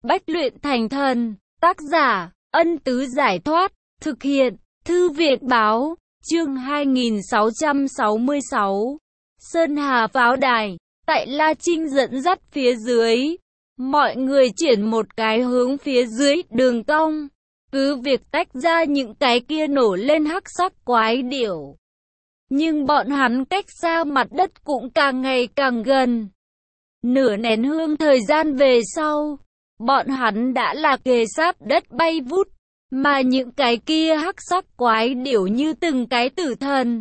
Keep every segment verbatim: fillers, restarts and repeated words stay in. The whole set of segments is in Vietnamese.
bách luyện thành thần. Tác giả, Ân Tứ Giải Thoát. Thực hiện, Thư viện Báo. Chương hai nghìn sáu trăm sáu mươi sáu. Sơn Hà Pháo Đài. Tại La Trinh dẫn dắt phía dưới, mọi người chuyển một cái hướng phía dưới đường cong. Cứ việc tách ra những cái kia nổ lên hắc sắc quái điểu, nhưng bọn hắn cách xa mặt đất cũng càng ngày càng gần. Nửa nén hương thời gian về sau, bọn hắn đã là kề sát đất bay vút, mà những cái kia hắc sắc quái điểu như từng cái tử thần.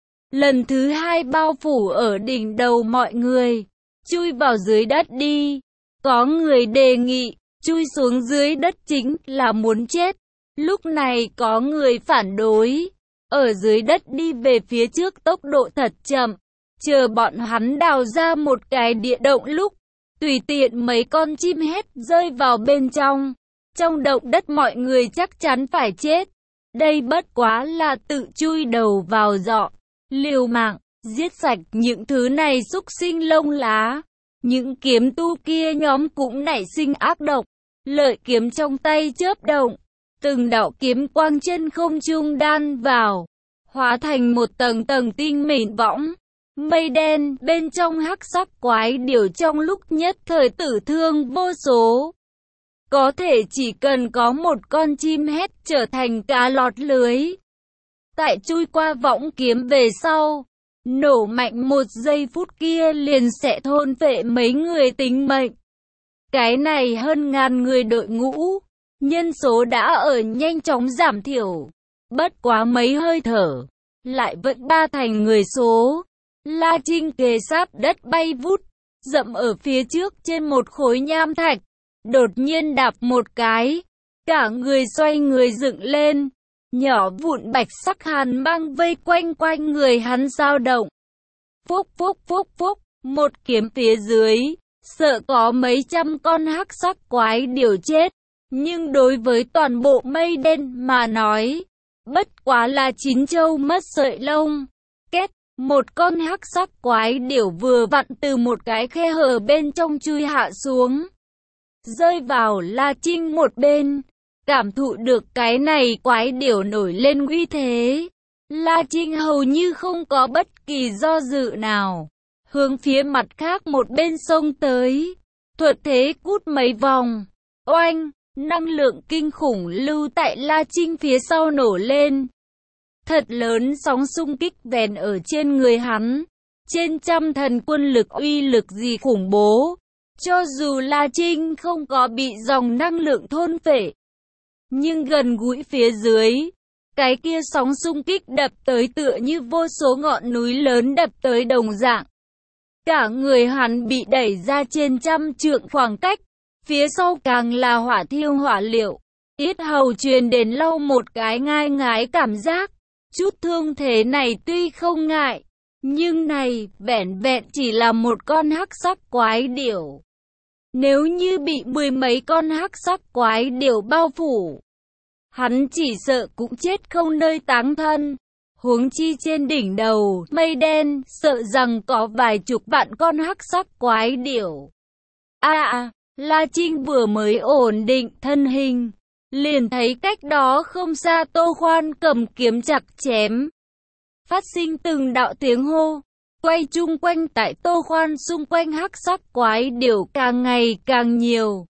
Lần thứ hai bao phủ ở đỉnh đầu mọi người, chui vào dưới đất đi. Có người đề nghị, chui xuống dưới đất chính là muốn chết. Lúc này có người phản đối, ở dưới đất đi về phía trước tốc độ thật chậm. Chờ bọn hắn đào ra một cái địa động lúc, tùy tiện mấy con chim hét rơi vào bên trong. Trong động đất mọi người chắc chắn phải chết. Đây bất quá là tự chui đầu vào giọ, liều mạng, giết sạch những thứ này xúc sinh lông lá. Những kiếm tu kia nhóm cũng nảy sinh ác độc, lợi kiếm trong tay chớp động, từng đạo kiếm quang chân không trung đan vào, hóa thành một tầng tầng tinh mịn võng mây đen, bên trong hắc sắc quái điểu trong lúc nhất thời tử thương vô số. Có thể chỉ cần có một con chim hét trở thành cá lọt lưới. Tại chui qua võng kiếm về sau, nổ mạnh một giây phút kia liền sẽ thôn phệ mấy người tính mệnh. Cái này hơn ngàn người đội ngũ, nhân số đã ở nhanh chóng giảm thiểu. Bất quá mấy hơi thở, lại vẫn ba thành người số. La Trinh kề sát đất bay vút, dậm ở phía trước trên một khối nham thạch. Đột nhiên đạp một cái, cả người xoay người dựng lên. Nhỏ vụn bạch sắc hàn băng vây quanh quanh người hắn dao động. Phúc phúc phúc phúc, một kiếm phía dưới, sợ có mấy trăm con hắc sắc quái điểu chết. Nhưng đối với toàn bộ mây đen mà nói, bất quá là chín châu mất sợi lông. Két, một con hắc sắc quái điểu vừa vặn từ một cái khe hở bên trong chui hạ xuống, rơi vào La Trinh một bên. Cảm thụ được cái này quái điểu nổi lên uy thế, La Trinh hầu như không có bất kỳ do dự nào, hướng phía mặt khác một bên sông tới, thuận thế cút mấy vòng. Oanh, năng lượng kinh khủng lưu tại La Trinh phía sau nổ lên. Thật lớn sóng xung kích vèn ở trên người hắn, trên trăm thần quân lực uy lực gì khủng bố. Cho dù La Trinh không có bị dòng năng lượng thôn phệ, nhưng gần gũi phía dưới, cái kia sóng xung kích đập tới tựa như vô số ngọn núi lớn đập tới đồng dạng. Cả người hắn bị đẩy ra trên trăm trượng khoảng cách, phía sau càng là hỏa thiêu hỏa liệu. Yết hầu truyền đến lau một cái ngai ngái cảm giác. Chút thương thế này tuy không ngại, nhưng này vẻn vẹn chỉ là một con hắc sắc quái điểu. Nếu như bị mười mấy con hắc sắc quái điểu bao phủ, hắn chỉ sợ cũng chết không nơi táng thân. Huống chi trên đỉnh đầu mây đen, sợ rằng có vài chục vạn con hắc sắc quái điểu. A à, La Trinh vừa mới ổn định thân hình, liền thấy cách đó không xa Tô Khoan cầm kiếm chặt chém. Phát sinh từng đạo tiếng hô, quay chung quanh tại Tô Khoan xung quanh hắc sắc quái điểu càng ngày càng nhiều.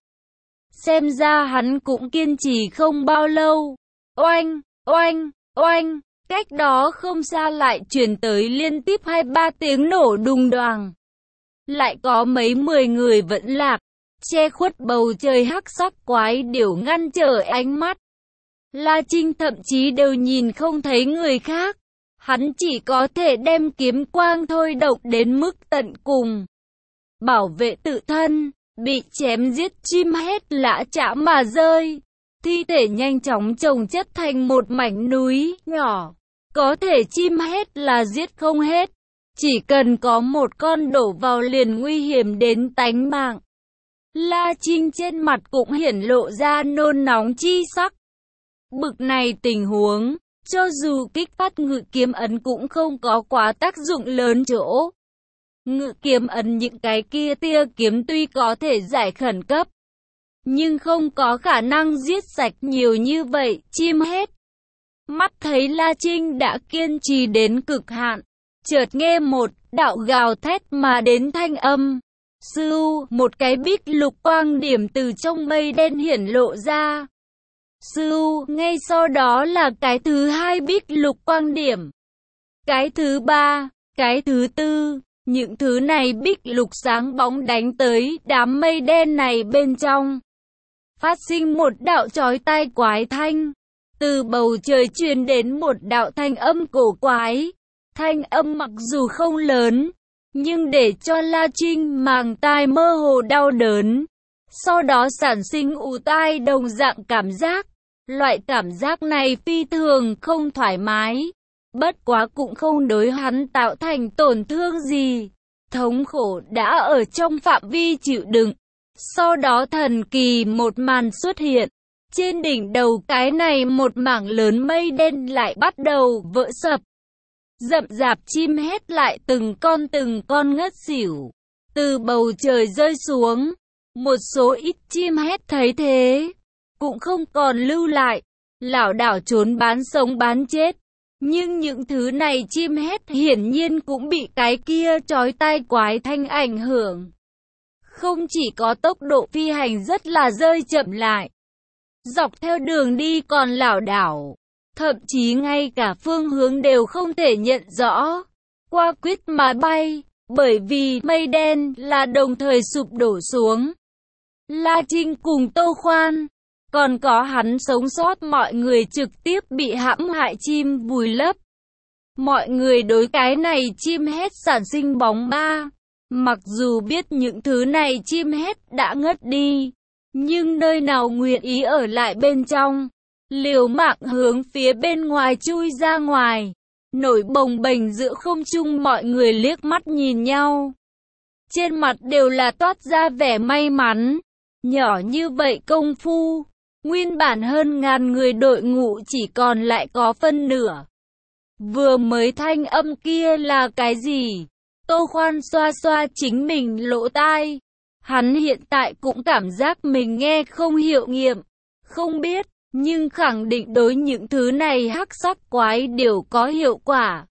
Xem ra hắn cũng kiên trì không bao lâu. Oanh, oanh, oanh, cách đó không xa lại truyền tới liên tiếp hai ba tiếng nổ đùng đoàng. Lại có mấy mười người vẫn lạc, che khuất bầu trời hắc sắc quái điểu ngăn trở ánh mắt. La Trinh thậm chí đều nhìn không thấy người khác. Hắn chỉ có thể đem kiếm quang thôi động đến mức tận cùng, bảo vệ tự thân. Bị chém giết chim hét lã chã mà rơi, thi thể nhanh chóng chồng chất thành một mảnh núi nhỏ. Có thể chim hét là giết không hết, chỉ cần có một con đổ vào liền nguy hiểm đến tánh mạng. La Trinh trên mặt cũng hiển lộ ra nôn nóng chi sắc. Bực này tình huống, cho dù kích phát ngự kiếm ấn cũng không có quá tác dụng lớn chỗ. Ngự kiếm ấn những cái kia tia kiếm tuy có thể giải khẩn cấp, nhưng không có khả năng giết sạch nhiều như vậy chim hết. Mắt thấy La Trinh đã kiên trì đến cực hạn, chợt nghe một đạo gào thét mà đến thanh âm. Sư, một cái bích lục quang điểm từ trong mây đen hiển lộ ra. Sư, ngay sau đó là cái thứ hai bích lục quang điểm. Cái thứ ba, cái thứ tư, những thứ này bích lục sáng bóng đánh tới đám mây đen này bên trong. Phát sinh một đạo chói tai quái thanh. Từ bầu trời truyền đến một đạo thanh âm cổ quái. Thanh âm mặc dù không lớn, nhưng để cho La Trinh màng tai mơ hồ đau đớn. Sau đó sản sinh ù tai đồng dạng cảm giác. Loại cảm giác này phi thường không thoải mái. Bất quá cũng không đối hắn tạo thành tổn thương gì. Thống khổ đã ở trong phạm vi chịu đựng. Sau đó thần kỳ một màn xuất hiện. Trên đỉnh đầu cái này một mảng lớn mây đen lại bắt đầu vỡ sập. Rậm rạp chim hét lại từng con từng con ngất xỉu. Từ bầu trời rơi xuống. Một số ít chim hét thấy thế, cũng không còn lưu lại. Lảo đảo trốn bán sống bán chết. Nhưng những thứ này chim hét hiển nhiên cũng bị cái kia chói tai quái thanh ảnh hưởng. Không chỉ có tốc độ phi hành rất là rơi chậm lại, dọc theo đường đi còn lảo đảo, thậm chí ngay cả phương hướng đều không thể nhận rõ. Qua quýt mà bay, bởi vì mây đen là đồng thời sụp đổ xuống. La Trinh cùng Tô Khoan, còn có hắn sống sót mọi người trực tiếp bị hãm hại chim vùi lấp. Mọi người đối cái này chim hét sản sinh bóng ma. Mặc dù biết những thứ này chim hét đã ngất đi, nhưng nơi nào nguyện ý ở lại bên trong, liều mạng hướng phía bên ngoài chui ra ngoài. Nổi bồng bềnh giữa không trung, mọi người liếc mắt nhìn nhau. Trên mặt đều là toát ra vẻ may mắn. Nhỏ như vậy công phu, nguyên bản hơn ngàn người đội ngũ chỉ còn lại có phân nửa. Vừa mới thanh âm kia là cái gì? Tô Khoan xoa xoa chính mình lỗ tai. Hắn hiện tại cũng cảm giác mình nghe không hiệu nghiệm, không biết, nhưng khẳng định đối những thứ này hắc sắc quái đều có hiệu quả.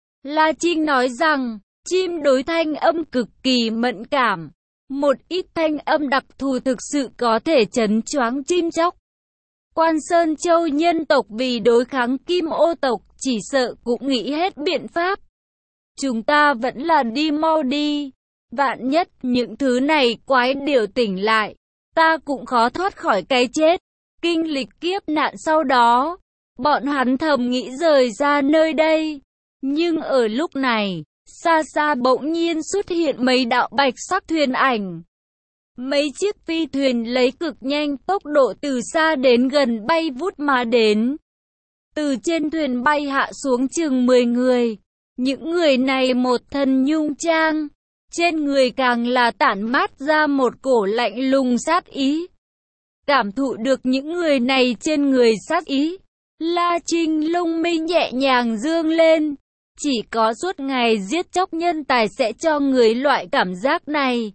La Trinh nói rằng, chim đối thanh âm cực kỳ mẫn cảm. Một ít thanh âm đặc thù thực sự có thể chấn choáng chim chóc. Quan Sơn Châu nhân tộc vì đối kháng Kim Ô tộc chỉ sợ cũng nghĩ hết biện pháp. Chúng ta vẫn là đi mau đi. Vạn nhất những thứ này quái điều tỉnh lại, ta cũng khó thoát khỏi cái chết. Kinh lịch kiếp nạn sau đó, bọn hắn thầm nghĩ rời ra nơi đây. Nhưng ở lúc này, xa xa bỗng nhiên xuất hiện mấy đạo bạch sắc thuyền ảnh. Mấy chiếc phi thuyền lấy cực nhanh tốc độ từ xa đến gần bay vút mà đến. Từ trên thuyền bay hạ xuống chừng mười người. Những người này một thân nhung trang, trên người càng là tản mát ra một cổ lạnh lùng sát ý. Cảm thụ được những người này trên người sát ý, La Trinh lông mi nhẹ nhàng dương lên. Chỉ có suốt ngày giết chóc nhân tài sẽ cho người loại cảm giác này.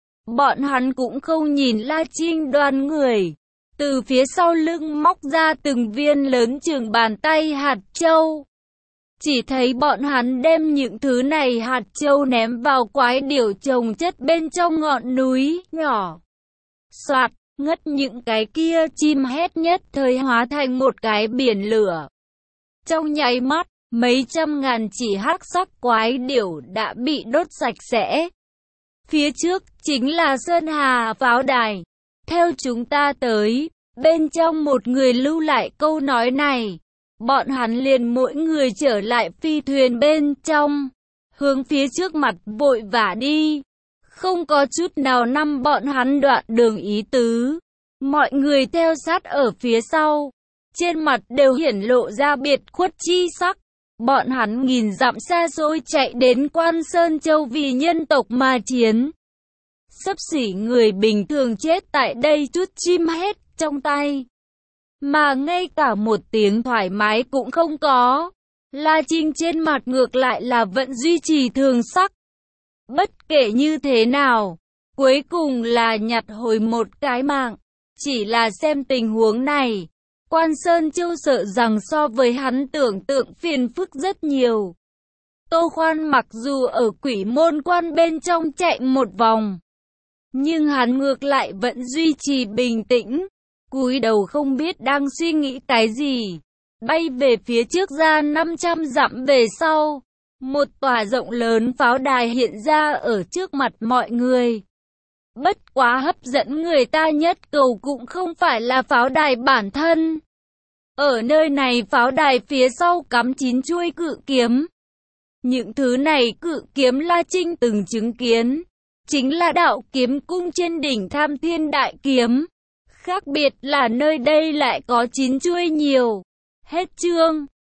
Bọn hắn cũng không nhìn La Trinh đoan người. Từ phía sau lưng móc ra từng viên lớn chừng bàn tay hạt châu. Chỉ thấy bọn hắn đem những thứ này hạt châu ném vào quái điểu chồng chất bên trong ngọn núi nhỏ. Soạt, ngất những cái kia chim hét nhất thời hóa thành một cái biển lửa. Trong nháy mắt, mấy trăm ngàn chỉ hắc sắc quái điểu đã bị đốt sạch sẽ. Phía trước chính là Sơn Hà pháo đài. Theo chúng ta tới, bên trong một người lưu lại câu nói này. Bọn hắn liền mỗi người trở lại phi thuyền bên trong, hướng phía trước mặt vội vã đi. Không có chút nào năm bọn hắn đoạn đường ý tứ. Mọi người theo sát ở phía sau, trên mặt đều hiển lộ ra biệt khuất chi sắc. Bọn hắn nghìn dặm xa xôi chạy đến Quan Sơn Châu vì nhân tộc mà chiến. Xấp xỉ người bình thường chết tại đây chút chim hét trong tay. Mà ngay cả một tiếng thoải mái cũng không có. La Trinh trên mặt ngược lại là vẫn duy trì thường sắc. Bất kể như thế nào, cuối cùng là nhặt hồi một cái mạng. Chỉ là xem tình huống này, Quan Sơn Châu sợ rằng so với hắn tưởng tượng phiền phức rất nhiều. Tô Khoan mặc dù ở Quỷ Môn Quan bên trong chạy một vòng, nhưng hắn ngược lại vẫn duy trì bình tĩnh, cúi đầu không biết đang suy nghĩ cái gì. Bay về phía trước ra năm trăm dặm về sau, một tòa rộng lớn pháo đài hiện ra ở trước mặt mọi người. Bất quá hấp dẫn người ta nhất cầu cũng không phải là pháo đài bản thân. Ở nơi này pháo đài phía sau cắm chín chuôi cự kiếm. Những thứ này cự kiếm La Trinh từng chứng kiến, chính là đạo kiếm cung trên đỉnh Tham Thiên Đại Kiếm. Khác biệt là nơi đây lại có chín chuôi nhiều. Hết chương.